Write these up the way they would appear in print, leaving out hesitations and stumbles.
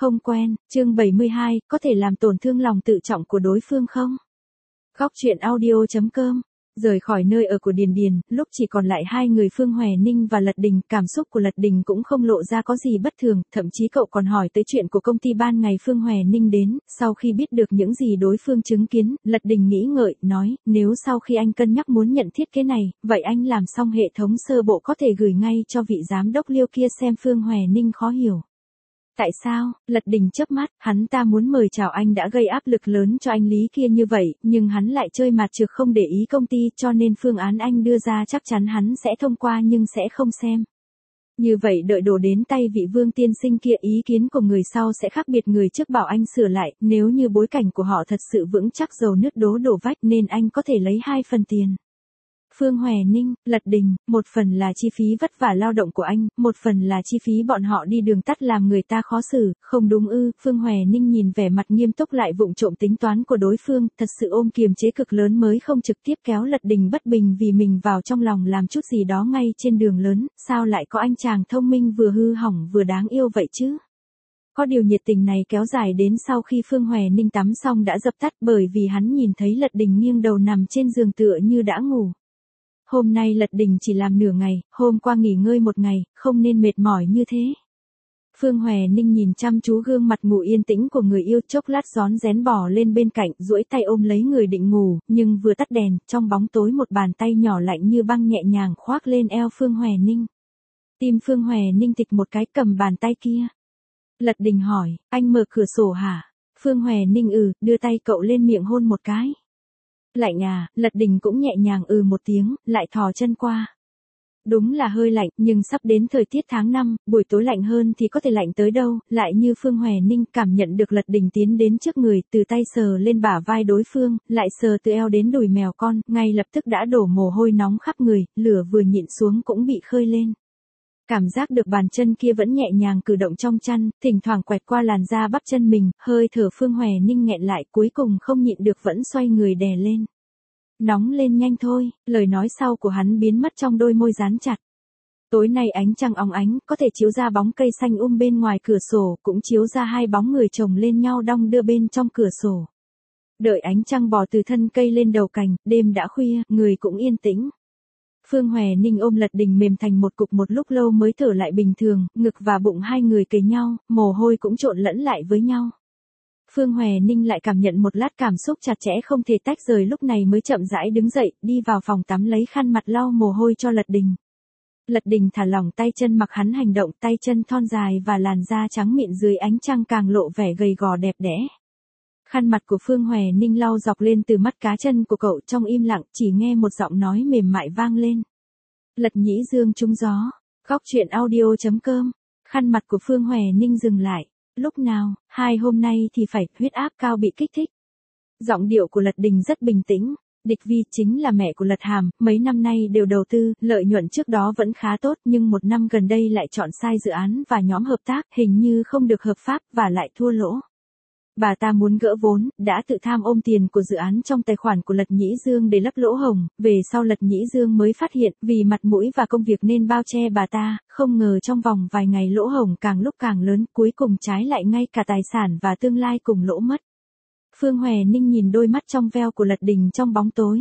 Không quen, chương 72, có thể làm tổn thương lòng tự trọng của đối phương không? Góc truyện audio.com. Rời khỏi nơi ở của Điền Điền, lúc chỉ còn lại hai người Phương Hoè Ninh và Lật Đình, cảm xúc của Lật Đình cũng không lộ ra có gì bất thường, thậm chí cậu còn hỏi tới chuyện của công ty ban ngày Phương Hoè Ninh đến, sau khi biết được những gì đối phương chứng kiến, Lật Đình nghĩ ngợi, nói, nếu sau khi anh cân nhắc muốn nhận thiết kế này, vậy anh làm xong hệ thống sơ bộ có thể gửi ngay cho vị giám đốc Liêu kia xem. Phương Hoè Ninh khó hiểu. Tại sao? Lật Đình chớp mắt, hắn ta muốn mời chào anh đã gây áp lực lớn cho anh Lý kia như vậy, nhưng hắn lại chơi mặt trược không để ý công ty, cho nên phương án anh đưa ra chắc chắn hắn sẽ thông qua nhưng sẽ không xem. Như vậy đợi đổ đến tay vị Vương tiên sinh kia, ý kiến của người sau sẽ khác biệt người trước, bảo anh sửa lại, nếu như bối cảnh của họ thật sự vững chắc dầu nứt đổ vách nên anh có thể lấy 2 phần tiền. Phương Hoè Ninh, Lật Đình, một phần là chi phí vất vả lao động của anh, một phần là chi phí bọn họ đi đường tắt làm người ta khó xử, không đúng ư? Phương Hoè Ninh nhìn vẻ mặt nghiêm túc lại vụng trộm tính toán của đối phương, thật sự ôm kiềm chế cực lớn mới không trực tiếp kéo Lật Đình bất bình vì mình vào trong lòng làm chút gì đó ngay trên đường lớn, sao lại có anh chàng thông minh vừa hư hỏng vừa đáng yêu vậy chứ? Có điều nhiệt tình này kéo dài đến sau khi Phương Hoè Ninh tắm xong đã dập tắt, bởi vì hắn nhìn thấy Lật Đình nghiêng đầu nằm trên giường tựa như đã ngủ. Hôm nay Lật Đình chỉ làm nửa ngày, hôm qua nghỉ ngơi một ngày, không nên mệt mỏi như thế. Phương Hoè Ninh nhìn chăm chú gương mặt ngủ yên tĩnh của người yêu, chốc lát rón rén bò lên bên cạnh, duỗi tay ôm lấy người định ngủ, nhưng vừa tắt đèn, trong bóng tối một bàn tay nhỏ lạnh như băng nhẹ nhàng khoác lên eo Phương Hoè Ninh. Tim Phương Hoè Ninh tịch một cái, cầm bàn tay kia. Lật Đình hỏi, anh mở cửa sổ hả? Phương Hoè Ninh đưa tay cậu lên miệng hôn một cái. Lạnh à? Lật Đình cũng nhẹ nhàng một tiếng, lại thò chân qua. Đúng là hơi lạnh, nhưng sắp đến thời tiết tháng 5, buổi tối lạnh hơn thì có thể lạnh tới đâu, lại như Phương Hoè Ninh cảm nhận được Lật Đình tiến đến trước người, từ tay sờ lên bả vai đối phương, lại sờ từ eo đến đùi mèo con, ngay lập tức đã đổ mồ hôi nóng khắp người, lửa vừa nhịn xuống cũng bị khơi lên. Cảm giác được bàn chân kia vẫn nhẹ nhàng cử động trong chăn, thỉnh thoảng quẹt qua làn da bắp chân mình, hơi thở Phương Hoè Ninh nghẹn lại, cuối cùng không nhịn được vẫn xoay người đè lên. Nóng lên nhanh thôi, lời nói sau của hắn biến mất trong đôi môi dán chặt. Tối nay ánh trăng óng ánh, có thể chiếu ra bóng cây xanh bên ngoài cửa sổ, cũng chiếu ra hai bóng người chồng lên nhau đong đưa bên trong cửa sổ. Đợi ánh trăng bò từ thân cây lên đầu cành, đêm đã khuya, người cũng yên tĩnh. Phương Hoè Ninh ôm Lật Đình mềm thành một cục một lúc lâu mới thở lại bình thường, ngực và bụng hai người kề nhau, mồ hôi cũng trộn lẫn lại với nhau. Phương Hoè Ninh lại cảm nhận một lát cảm xúc chặt chẽ không thể tách rời, lúc này mới chậm rãi đứng dậy, đi vào phòng tắm lấy khăn mặt lau mồ hôi cho Lật Đình. Lật Đình thả lỏng tay chân mặc hắn hành động, tay chân thon dài và làn da trắng mịn dưới ánh trăng càng lộ vẻ gầy gò đẹp đẽ. Khăn mặt của Phương Hoè Ninh lau dọc lên từ mắt cá chân của cậu, trong im lặng chỉ nghe một giọng nói mềm mại vang lên. Lật Nhĩ Dương trúng gió. Góc truyện audio.com. Khăn mặt của Phương Hoè Ninh dừng lại. Lúc nào? 2 hôm nay thì phải, huyết áp cao bị kích thích. Giọng điệu của Lật Đình rất bình tĩnh. Địch Vi chính là mẹ của Lật Hàm, mấy năm nay đều đầu tư, lợi nhuận trước đó vẫn khá tốt, nhưng 1 năm gần đây lại chọn sai dự án và nhóm hợp tác, hình như không được hợp pháp và lại thua lỗ. Bà ta muốn gỡ vốn, đã tự tham ôm tiền của dự án trong tài khoản của Lật Nhĩ Dương để lấp lỗ hổng, về sau Lật Nhĩ Dương mới phát hiện, vì mặt mũi và công việc nên bao che bà ta, không ngờ trong vòng vài ngày lỗ hổng càng lúc càng lớn, cuối cùng trái lại ngay cả tài sản và tương lai cùng lỗ mất. Phương Hoè Ninh nhìn đôi mắt trong veo của Lật Đình trong bóng tối.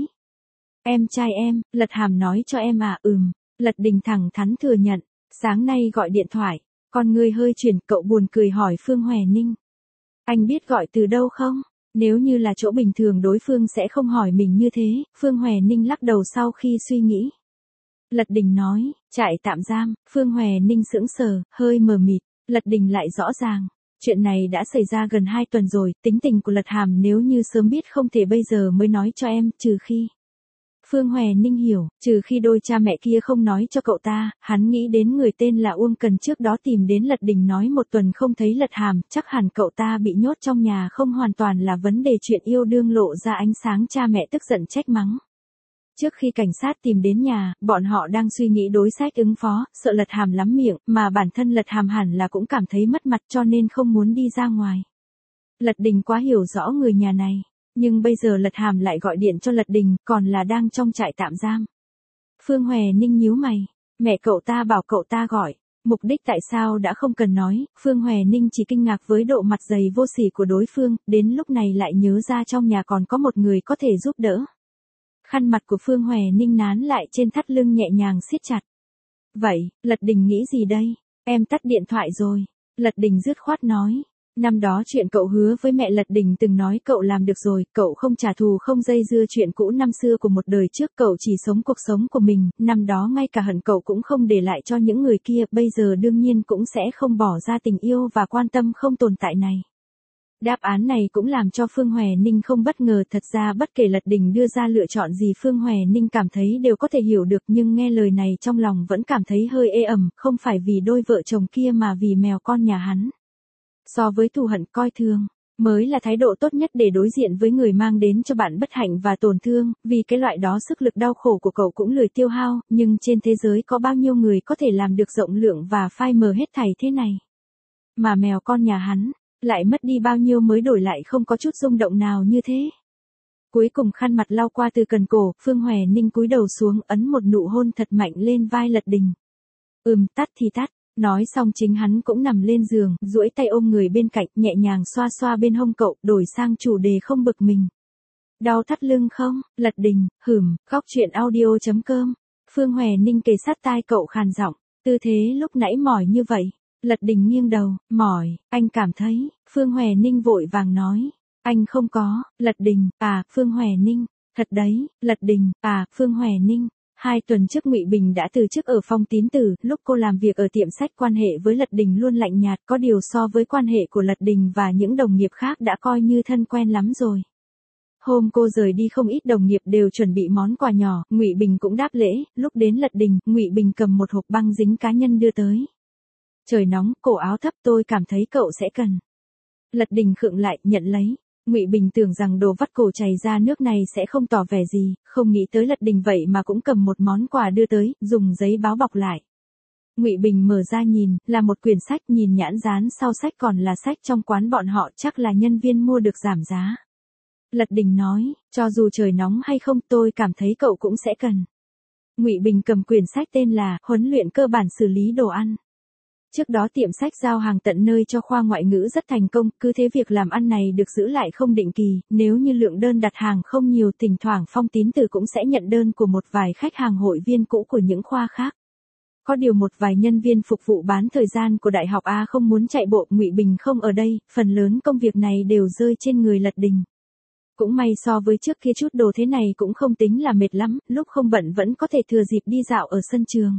Em trai em, Lật Hàm nói cho em à? Lật Đình thẳng thắn thừa nhận, sáng nay gọi điện thoại, con người hơi chuyển, cậu buồn cười hỏi Phương Hoè Ninh. Anh biết gọi từ đâu không? Nếu như là chỗ bình thường đối phương sẽ không hỏi mình như thế, Phương Hoè Ninh lắc đầu sau khi suy nghĩ. Lật Đình nói, trại tạm giam. Phương Hoè Ninh sững sờ, hơi mờ mịt. Lật Đình lại rõ ràng. Chuyện này đã xảy ra gần 2 tuần rồi, tính tình của Lật Hàm nếu như sớm biết không thể bây giờ mới nói cho em, trừ khi. Phương Hoè Ninh hiểu, trừ khi đôi cha mẹ kia không nói cho cậu ta, hắn nghĩ đến người tên là Uông Cần trước đó tìm đến Lật Đình nói 1 tuần không thấy Lật Hàm, chắc hẳn cậu ta bị nhốt trong nhà không hoàn toàn là vấn đề chuyện yêu đương lộ ra ánh sáng, cha mẹ tức giận trách mắng. Trước khi cảnh sát tìm đến nhà, bọn họ đang suy nghĩ đối sách ứng phó, sợ Lật Hàm lắm miệng, mà bản thân Lật Hàm hẳn là cũng cảm thấy mất mặt cho nên không muốn đi ra ngoài. Lật Đình quá hiểu rõ người nhà này. Nhưng bây giờ Lật Hàm lại gọi điện cho Lật Đình, còn là đang trong trại tạm giam. Phương Hoè Ninh nhíu mày, mẹ cậu ta bảo cậu ta gọi, Mục đích tại sao đã không cần nói, Phương Hòe Ninh chỉ kinh ngạc với độ mặt dày vô sỉ của đối phương, đến lúc này lại nhớ ra trong nhà còn có một người có thể giúp đỡ. Khăn mặt của Phương Hòe Ninh nán lại trên thắt lưng nhẹ nhàng siết chặt. Vậy, Lật Đình nghĩ gì đây? Em tắt điện thoại rồi. Lật Đình dứt khoát nói. Năm đó chuyện cậu hứa với mẹ Lật Đình từng nói cậu làm được rồi, cậu không trả thù không dây dưa chuyện cũ năm xưa của một đời trước, cậu chỉ sống cuộc sống của mình, năm đó ngay cả hận cậu cũng không để lại cho những người kia, bây giờ đương nhiên cũng sẽ không bỏ ra tình yêu và quan tâm không tồn tại này. Đáp án này cũng làm cho Phương Hòe Ninh không bất ngờ, thật ra bất kể Lật Đình đưa ra lựa chọn gì Phương Hòe Ninh cảm thấy đều có thể hiểu được, nhưng nghe lời này trong lòng vẫn cảm thấy hơi ê ẩm, không phải vì đôi vợ chồng kia mà vì mèo con nhà hắn. So với thù hận coi thường, mới là thái độ tốt nhất để đối diện với người mang đến cho bạn bất hạnh và tổn thương, vì cái loại đó sức lực đau khổ của cậu cũng lười tiêu hao, nhưng trên thế giới có bao nhiêu người có thể làm được rộng lượng và phai mờ hết thảy thế này. Mà mèo con nhà hắn, lại mất đi bao nhiêu mới đổi lại không có chút rung động nào như thế. Cuối cùng khăn mặt lau qua từ cần cổ, Phương Hòe Ninh cúi đầu xuống ấn một nụ hôn thật mạnh lên vai Lật Đình. Tắt thì tắt. Nói xong chính hắn cũng nằm lên giường, duỗi tay ôm người bên cạnh, nhẹ nhàng xoa xoa bên hông cậu, đổi sang chủ đề không bực mình. Đau thắt lưng không? Lật Đình, khóc chuyện audio.com. Phương Hòe Ninh kề sát tai cậu khàn giọng, tư thế lúc nãy mỏi như vậy. Lật Đình nghiêng đầu, mỏi, anh cảm thấy. Phương Hòe Ninh vội vàng nói, anh không có. Lật Đình, Phương Hòe Ninh, thật đấy. Lật Đình, Phương Hòe Ninh. 2 tuần trước Ngụy Bình đã từ chức ở Phong Tín Tử, lúc cô làm việc ở tiệm sách quan hệ với Lật Đình luôn lạnh nhạt, có điều so với quan hệ của Lật Đình và những đồng nghiệp khác đã coi như thân quen lắm rồi. Hôm cô rời đi không ít đồng nghiệp đều chuẩn bị món quà nhỏ, Ngụy Bình cũng đáp lễ, lúc đến Lật Đình, Ngụy Bình cầm một hộp băng dính cá nhân đưa tới. Trời nóng, cổ áo thấp, tôi cảm thấy cậu sẽ cần. Lật Đình khựng lại, nhận lấy. Ngụy Bình tưởng rằng đồ vắt cổ chảy ra nước này sẽ không tỏ vẻ gì, không nghĩ tới Lật Đình vậy mà cũng cầm một món quà đưa tới, dùng giấy báo bọc lại. Ngụy Bình mở ra nhìn, là một quyển sách, nhìn nhãn dán sau sách còn là sách trong quán bọn họ, chắc là nhân viên mua được giảm giá. Lật Đình nói, cho dù trời nóng hay không tôi cảm thấy cậu cũng sẽ cần. Ngụy Bình cầm quyển sách tên là Huấn luyện cơ bản xử lý đồ ăn. Trước đó tiệm sách giao hàng tận nơi cho khoa ngoại ngữ rất thành công, cứ thế việc làm ăn này được giữ lại không định kỳ, nếu như lượng đơn đặt hàng không nhiều thỉnh thoảng Phong Tín Tử cũng sẽ nhận đơn của một vài khách hàng hội viên cũ của những khoa khác. Có điều một vài nhân viên phục vụ bán thời gian của Đại học A không muốn chạy bộ, Ngụy Bình không ở đây, phần lớn công việc này đều rơi trên người Lật Đình. Cũng may so với trước kia chút đồ thế này cũng không tính là mệt lắm, lúc không bận vẫn có thể thừa dịp đi dạo ở sân trường.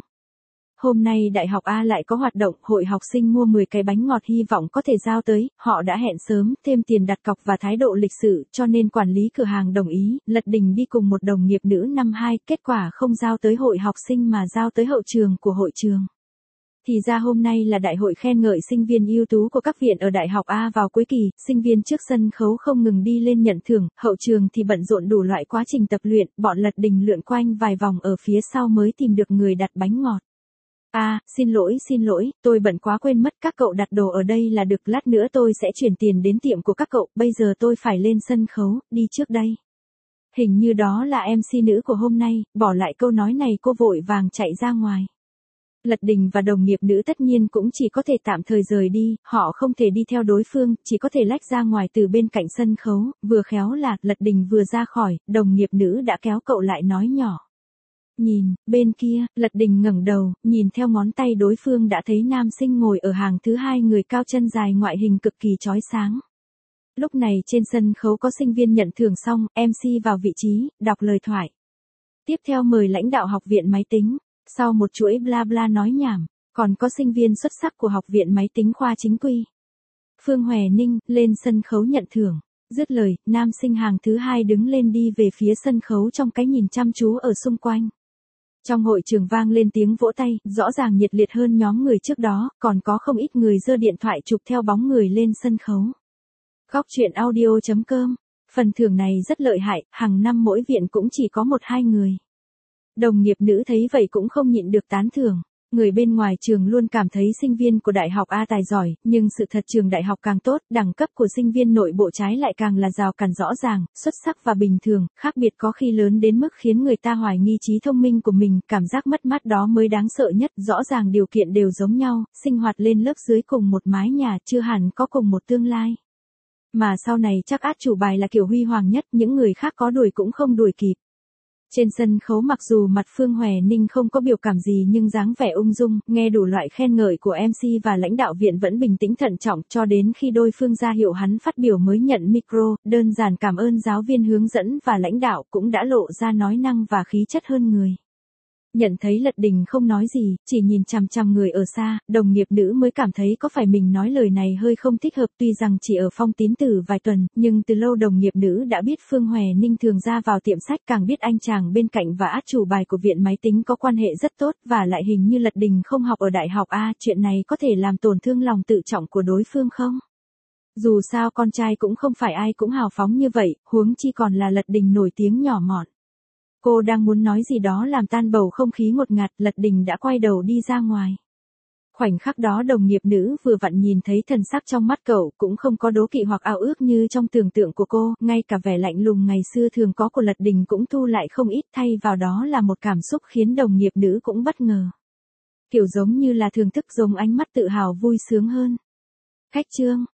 Hôm nay Đại học A lại có hoạt động, hội học sinh mua 10 cái bánh ngọt hy vọng có thể giao tới, họ đã hẹn sớm, thêm tiền đặt cọc và thái độ lịch sự, cho nên quản lý cửa hàng đồng ý, Lật Đình đi cùng một đồng nghiệp nữ năm 2, kết quả không giao tới hội học sinh mà giao tới hậu trường của hội trường. Thì ra hôm nay là đại hội khen ngợi sinh viên ưu tú của các viện ở Đại học A vào cuối kỳ, sinh viên trước sân khấu không ngừng đi lên nhận thưởng, hậu trường thì bận rộn đủ loại quá trình tập luyện, bọn Lật Đình lượn quanh vài vòng ở phía sau mới tìm được người đặt bánh ngọt. Xin lỗi, tôi bận quá quên mất các cậu đặt đồ ở đây là được, lát nữa tôi sẽ chuyển tiền đến tiệm của các cậu, bây giờ tôi phải lên sân khấu, đi trước đây. Hình như đó là MC nữ của hôm nay, bỏ lại câu nói này cô vội vàng chạy ra ngoài. Lật Đình và đồng nghiệp nữ tất nhiên cũng chỉ có thể tạm thời rời đi, họ không thể đi theo đối phương, chỉ có thể lách ra ngoài từ bên cạnh sân khấu, vừa khéo là Lật Đình vừa ra khỏi, đồng nghiệp nữ đã kéo cậu lại nói nhỏ. Nhìn, bên kia, Lật Đình ngẩng đầu, nhìn theo ngón tay đối phương đã thấy nam sinh ngồi ở hàng thứ 2, người cao chân dài ngoại hình cực kỳ chói sáng. Lúc này trên sân khấu có sinh viên nhận thưởng xong, MC vào vị trí, đọc lời thoại. Tiếp theo mời lãnh đạo học viện máy tính, sau một chuỗi bla bla nói nhảm, còn có sinh viên xuất sắc của học viện máy tính khoa chính quy. Phương Hòe Ninh, lên sân khấu nhận thưởng. Dứt lời, nam sinh hàng thứ 2 đứng lên đi về phía sân khấu trong cái nhìn chăm chú ở xung quanh. Trong hội trường vang lên tiếng vỗ tay, rõ ràng nhiệt liệt hơn nhóm người trước đó, còn có không ít người giơ điện thoại chụp theo bóng người lên sân khấu. Góc chuyện audio.com. Phần thưởng này rất lợi hại, hàng năm mỗi viện cũng chỉ có 1-2 người. Đồng nghiệp nữ thấy vậy cũng không nhịn được tán thưởng. Người bên ngoài trường luôn cảm thấy sinh viên của đại học A tài giỏi, nhưng sự thật trường đại học càng tốt, đẳng cấp của sinh viên nội bộ trái lại càng là rào cản rõ ràng, xuất sắc và bình thường, khác biệt có khi lớn đến mức khiến người ta hoài nghi trí thông minh của mình, cảm giác mất mát đó mới đáng sợ nhất, rõ ràng điều kiện đều giống nhau, sinh hoạt lên lớp dưới cùng một mái nhà, chưa hẳn có cùng một tương lai. Mà sau này chắc át chủ bài là kiểu huy hoàng nhất, những người khác có đuổi cũng không đuổi kịp. Trên sân khấu mặc dù mặt Phương Hoè Ninh không có biểu cảm gì nhưng dáng vẻ ung dung, nghe đủ loại khen ngợi của MC và lãnh đạo viện vẫn bình tĩnh thận trọng cho đến khi đối phương ra hiệu hắn phát biểu mới nhận micro, đơn giản cảm ơn giáo viên hướng dẫn và lãnh đạo cũng đã lộ ra nói năng và khí chất hơn người. Nhận thấy Lật Đình không nói gì, chỉ nhìn chằm chằm người ở xa, đồng nghiệp nữ mới cảm thấy có phải mình nói lời này hơi không thích hợp, tuy rằng chỉ ở Phong Tín Tử vài tuần, nhưng từ lâu đồng nghiệp nữ đã biết Phương Hoè Ninh thường ra vào tiệm sách, càng biết anh chàng bên cạnh và át chủ bài của viện máy tính có quan hệ rất tốt, và lại hình như Lật Đình không học ở đại học A, chuyện này có thể làm tổn thương lòng tự trọng của đối phương không? Dù sao con trai cũng không phải ai cũng hào phóng như vậy, huống chi còn là Lật Đình nổi tiếng nhỏ mọn. Cô đang muốn nói gì đó làm tan bầu không khí ngột ngạt, Lật Đình đã quay đầu đi ra ngoài. Khoảnh khắc đó đồng nghiệp nữ vừa vặn nhìn thấy thần sắc trong mắt cậu, cũng không có đố kỵ hoặc ao ước như trong tưởng tượng của cô, ngay cả vẻ lạnh lùng ngày xưa thường có của Lật Đình cũng thu lại không ít, thay vào đó là một cảm xúc khiến đồng nghiệp nữ cũng bất ngờ. Kiểu giống như là thưởng thức, giống ánh mắt tự hào vui sướng hơn. Khách trương.